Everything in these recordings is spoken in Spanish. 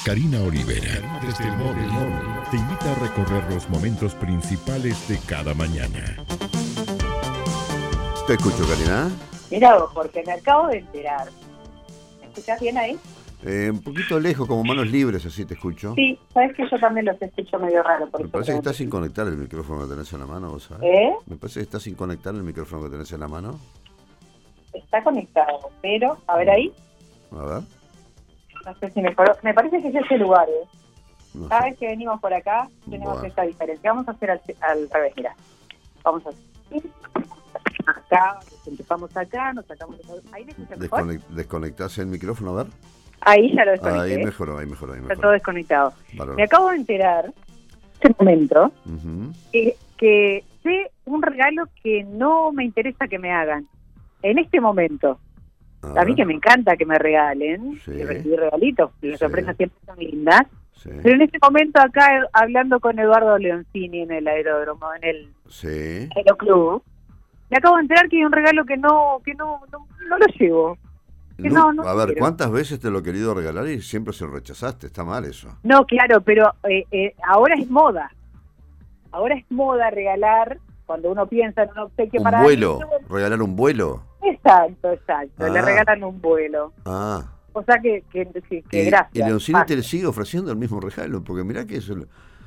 Karina Olivera, desde el móvil, te invita a recorrer los momentos principales de cada mañana. Te escucho, Karina. Mira vos, porque me acabo de enterar. ¿Me escuchás bien ahí? Un poquito lejos, como manos libres, así te escucho. Sí, sabes que yo también los escucho medio raro. Me parece que estás sin conectar el micrófono que tenés en la mano, ¿vos sabés? Me parece que estás sin conectar el micrófono que tenés en la mano. Está conectado, pero, a ver ahí. A ver. No sé si me parece que es ese lugar, No Cada sé. vez que venimos por acá, tenemos esta diferencia. Vamos a hacer al revés, mira. Vamos a hacer acá, empezamos acá, nos sacamos... ¿Ahí me escuchas mejor? Desconectás el micrófono, a ver. Ahí ya lo desconecté. Ahí mejoró. Está todo desconectado. Valor. Me acabo de enterar, en este momento, Uh-huh. que sé un regalo que no me interesa que me hagan. En este momento. A mí que me encanta que me regalen, Sí. que recibir regalitos, las Sí. sorpresas siempre son lindas. Sí. Pero en este momento acá, hablando con Eduardo Leoncini en el aeródromo, en el Sí. aeroclub, me acabo de enterar que hay un regalo que no lo llevo. Que no A ver, quiero. ¿cuántas veces te lo he querido regalar y siempre se lo rechazaste? Está mal eso. No, claro, pero ahora es moda. Ahora es moda regalar, cuando uno piensa en un obsequio ¿Un para vuelo? alguien. ¿Regalar un vuelo? Exacto. Ah. Le regalan un vuelo. Ah. O sea que gracias. ¿Y Leoncini te sigue ofreciendo el mismo regalo? Porque mirá que se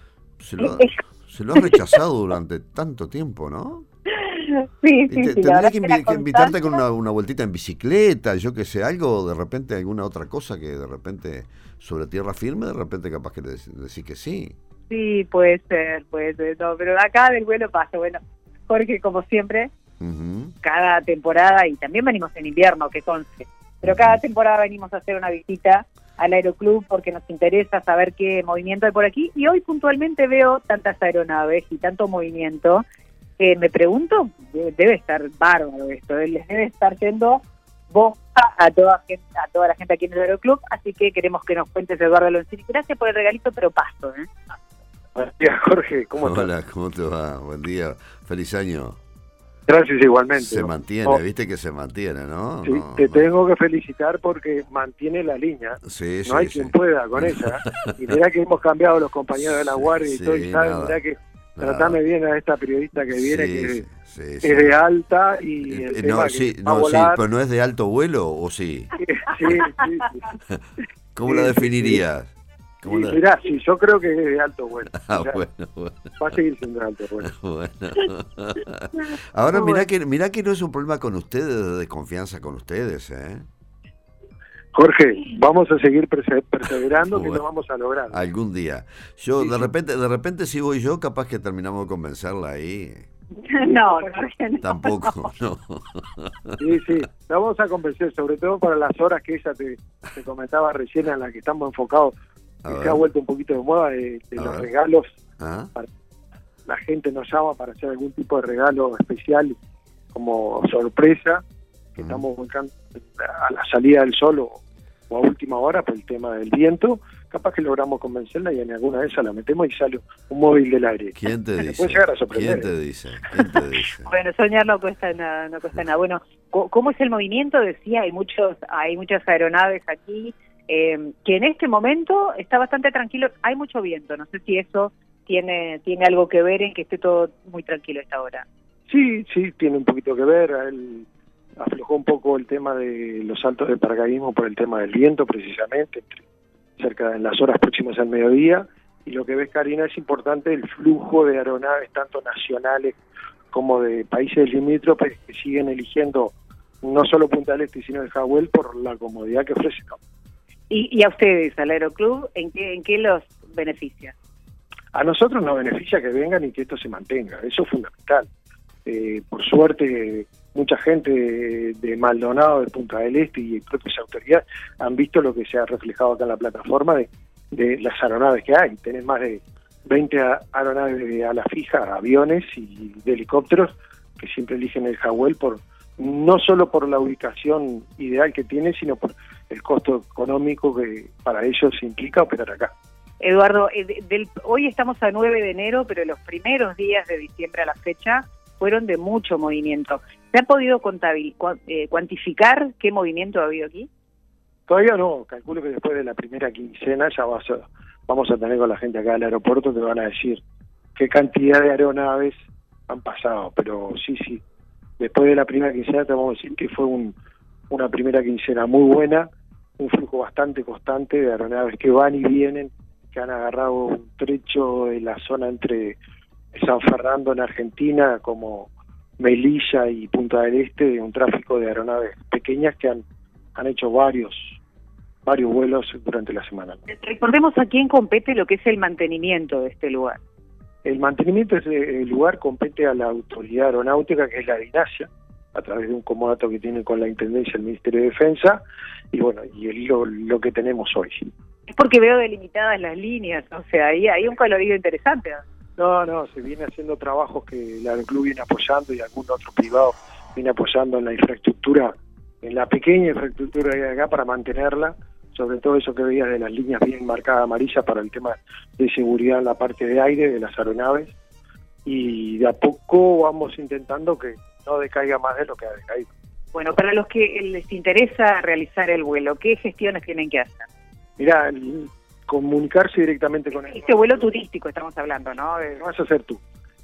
lo ha rechazado durante tanto tiempo, ¿no? Sí, Tendría que invitarte con una vueltita en bicicleta, yo que sé, algo, de repente, alguna otra cosa que de repente, sobre tierra firme, de repente capaz que decís que sí. Sí, puede ser. No, pero acá del vuelo pasa. Bueno, Jorge, como siempre, Uh-huh. cada temporada, y también venimos en invierno, que conste, pero cada temporada venimos a hacer una visita al aeroclub porque nos interesa saber qué movimiento hay por aquí, y hoy puntualmente veo tantas aeronaves y tanto movimiento que me pregunto, debe estar bárbaro esto, les debe estar yendo bomba a toda la gente aquí en el aeroclub, así que queremos que nos cuentes, Eduardo Leoncini. Gracias por el regalito, pero paso. Buen día, Jorge, ¿cómo estás? Hola, ¿cómo te va? Buen día, feliz año. Gracias igualmente. Se mantiene, viste que se mantiene, ¿no? Sí, No, te no. tengo que felicitar porque mantiene la línea. Sí, No hay quien pueda con ella. Y mirá que hemos cambiado los compañeros de la guardia y Sí, todo, y sabes, nada, mirá que nada. tratame bien a esta periodista que viene, Sí, que sí. es de alta y el tema No, que sí, va a no, sí, volar. pero no es de alto vuelo, ¿o sí? Sí. ¿Cómo la Sí, definirías? ¿Cómo la- Mirá, sí, yo creo que es de alto vuelo. Ah, O sea, bueno. va a seguir siendo de alto vuelo. Bueno. Ahora mirá que no es un problema con ustedes, de desconfianza con ustedes, ¿eh? Jorge, vamos a seguir perseverando, que Bueno. lo vamos a lograr. Algún día. Yo Sí, de repente si voy yo, capaz que terminamos de convencerla ahí. No, Jorge, no. Tampoco, no. Sí, la vamos a convencer, sobre todo para las horas que ella te comentaba recién, en las que estamos enfocados, A que ver. se ha vuelto un poquito de moda de A los ver. regalos. ¿Ah? La gente nos llama para hacer algún tipo de regalo especial como sorpresa, que estamos buscando a la salida del sol o a última hora por el tema del viento. Capaz que logramos convencerla y en alguna de esas la metemos y sale un móvil del aire. ¿Quién te Se dice? puede llegar a sorprender. ¿Quién te dice? ¿Quién te dice? Bueno, soñar no cuesta nada. Bueno, ¿cómo es el movimiento? Decía, hay muchas aeronaves aquí, que en este momento está bastante tranquilo. Hay mucho viento, no sé si eso tiene algo que ver en que esté todo muy tranquilo a esta hora. Sí, tiene un poquito que ver. Él aflojó un poco el tema de los saltos de paracaidismo por el tema del viento, precisamente, cerca de las horas próximas al mediodía. Y lo que ves, Karina, es importante el flujo de aeronaves, tanto nacionales como de países limítrofes, que siguen eligiendo no solo Punta del Este, sino el Jagüel por la comodidad que ofrece. Y a ustedes, al Aeroclub, ¿en qué los beneficia? A nosotros nos beneficia que vengan y que esto se mantenga, eso es fundamental. Por suerte, mucha gente de Maldonado, de Punta del Este y propias autoridades han visto lo que se ha reflejado acá en la plataforma de las aeronaves que hay. Tenés más de 20 aeronaves de ala fija, aviones y de helicópteros que siempre eligen el Jagüel no solo por la ubicación ideal que tiene, sino por el costo económico que para ellos implica operar acá. Eduardo, hoy estamos a 9 de enero, pero los primeros días de diciembre a la fecha fueron de mucho movimiento. ¿Se ha podido cuantificar qué movimiento ha habido aquí? Todavía no, calculo que después de la primera quincena ya vamos a tener con la gente acá del aeropuerto que van a decir qué cantidad de aeronaves han pasado, pero sí, después de la primera quincena te vamos a decir que fue una primera quincena muy buena, un flujo bastante constante de aeronaves que van y vienen, que han agarrado un trecho de la zona entre San Fernando en Argentina como Melilla y Punta del Este, un tráfico de aeronaves pequeñas que han hecho varios vuelos durante la semana. Recordemos a quién compete lo que es el mantenimiento de este lugar. El mantenimiento del lugar compete a la autoridad aeronáutica, que es la DINASIA, a través de un comodato que tiene con la Intendencia del Ministerio de Defensa, y bueno, y es lo que tenemos hoy. Es porque veo delimitadas las líneas, o sea, ahí hay un colorido interesante. No, se viene haciendo trabajos que el Aeroclub viene apoyando y algún otro privado viene apoyando en la infraestructura, en la pequeña infraestructura que hay acá para mantenerla, sobre todo eso que veías de las líneas bien marcadas amarillas para el tema de seguridad en la parte de aire de las aeronaves, y de a poco vamos intentando que no decaiga más de lo que ha decaído. Bueno, para los que les interesa realizar el vuelo, ¿qué gestiones tienen que hacer? Mirá, comunicarse directamente con él. Este vuelo turístico estamos hablando, ¿no? Lo vas a hacer tú.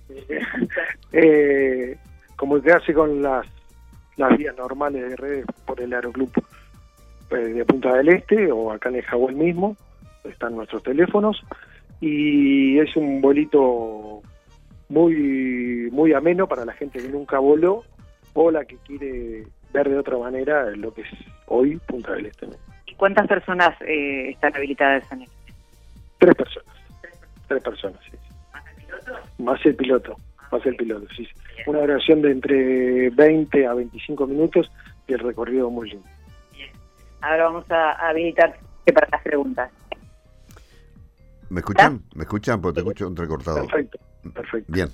Comunicarse con las vías normales de redes por el Aeroclub de Punta del Este o acá en el Jagüel mismo, están nuestros teléfonos, y es un vuelito muy ameno para la gente que nunca voló o la que quiere ver de otra manera lo que es hoy Punta del Este, ¿no? ¿Y cuántas personas están habilitadas en esto? 3 personas. 3 personas, sí. ¿Más el piloto? Más el piloto, sí. Una duración de entre 20 a 25 minutos y el recorrido muy lindo. Bien. Ahora vamos a habilitar para las preguntas. ¿Me escuchan? ¿Me escuchan? Porque te escucho entrecortado. Perfecto. Bien.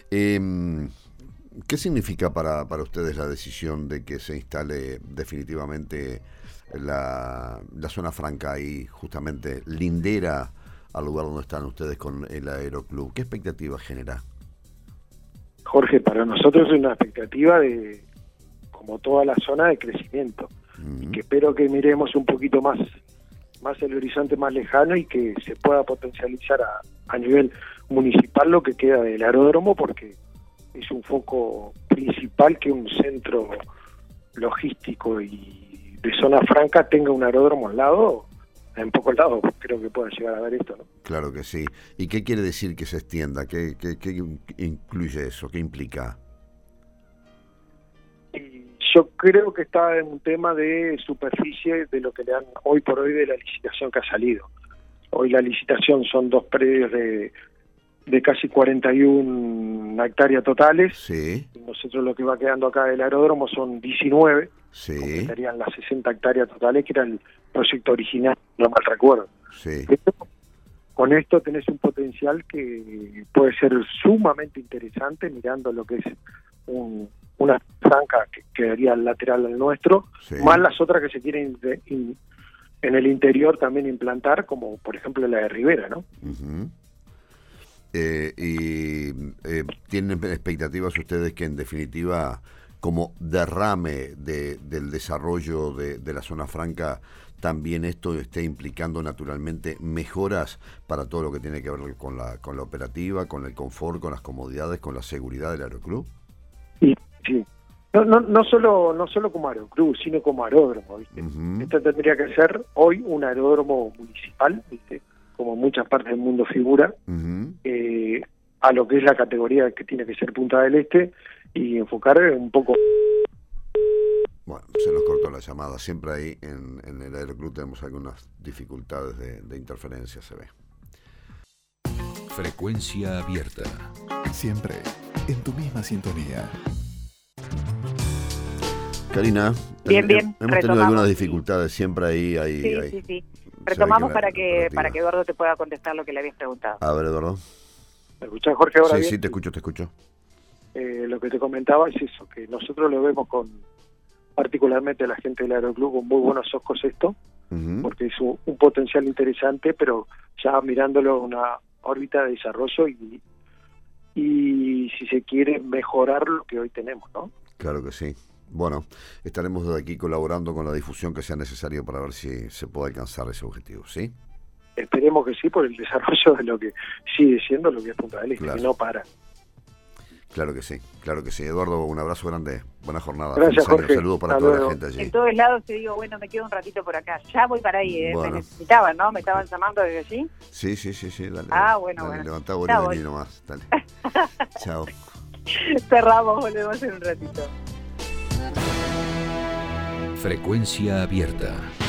¿Qué significa para ustedes la decisión de que se instale definitivamente la zona franca ahí, justamente lindera al lugar donde están ustedes con el Aeroclub? ¿Qué expectativa genera? Jorge, para nosotros es una expectativa de, como toda la zona, de crecimiento. Y que espero que miremos un poquito más el horizonte más lejano y que se pueda potencializar a nivel municipal lo que queda del aeródromo, porque es un foco principal que un centro logístico y de zona franca tenga un aeródromo al lado. En pocos lados creo que pueda llegar a ver esto, ¿no? Claro que sí. ¿Y qué quiere decir que se extienda? ¿Qué incluye eso? ¿Qué implica? Yo creo que está en un tema de superficie de lo que le dan hoy por hoy de la licitación que ha salido. Hoy la licitación son 2 predios de casi 41 hectáreas totales. Sí. Y nosotros lo que va quedando acá del aeródromo son 19. Sí. Completarían las 60 hectáreas totales, que era el proyecto original, no mal recuerdo. Sí. Pero con esto tenés un potencial que puede ser sumamente interesante, mirando lo que es una franja que quedaría lateral al nuestro, sí, más las otras que se quieren en el interior también implantar, como por ejemplo la de Rivera, ¿no? Uh-huh. ¿Tienen expectativas ustedes que en definitiva, como derrame del desarrollo de la zona franca, también esto esté implicando naturalmente mejoras para todo lo que tiene que ver con la operativa, con el confort, con las comodidades, con la seguridad del Aeroclub? Sí. No solo como Aeroclub, sino como aeródromo, ¿viste? Uh-huh. Esto tendría que ser hoy un aeródromo municipal, ¿viste? Como muchas partes del mundo figura, uh-huh, a lo que es la categoría que tiene que ser Punta del Este, y enfocar un poco. Bueno, se nos cortó la llamada. Siempre ahí en el Aeroclub tenemos algunas dificultades de interferencia, se ve. Frecuencia abierta. Siempre en tu misma sintonía. Karina, bien, hemos tenido algunas dificultades siempre ahí. Sí. Retomamos para que Eduardo te pueda contestar lo que le habías preguntado. A ver, Eduardo. ¿Me escuchás, Jorge, ahora? Sí, te escucho. Lo que te comentaba es eso, que nosotros lo vemos particularmente la gente del Aeroclub con muy buenos ojos esto, uh-huh, porque es un potencial interesante, pero ya mirándolo una órbita de desarrollo y si se quiere mejorar lo que hoy tenemos, ¿no? Claro que sí. Bueno, estaremos desde aquí colaborando con la difusión que sea necesario para ver si se puede alcanzar ese objetivo, ¿sí? Esperemos que sí, por el desarrollo de lo que sigue siendo lo que es Punta del Este, Claro. que no para. Claro que sí. Eduardo, un abrazo grande, buena jornada. Gracias, Feliz año. Jorge. Saludos para Hasta toda luego. la gente allí. En todos lados te digo, bueno, me quedo un ratito por acá. Ya voy para ahí, Bueno. me necesitaban, ¿no? Me estaban llamando desde allí. Sí, dale. Ah, bueno, dale, bueno. Levantá vos Ya y voy. vení nomás, dale. Chao. Cerramos, volvemos en un ratito. Frecuencia abierta.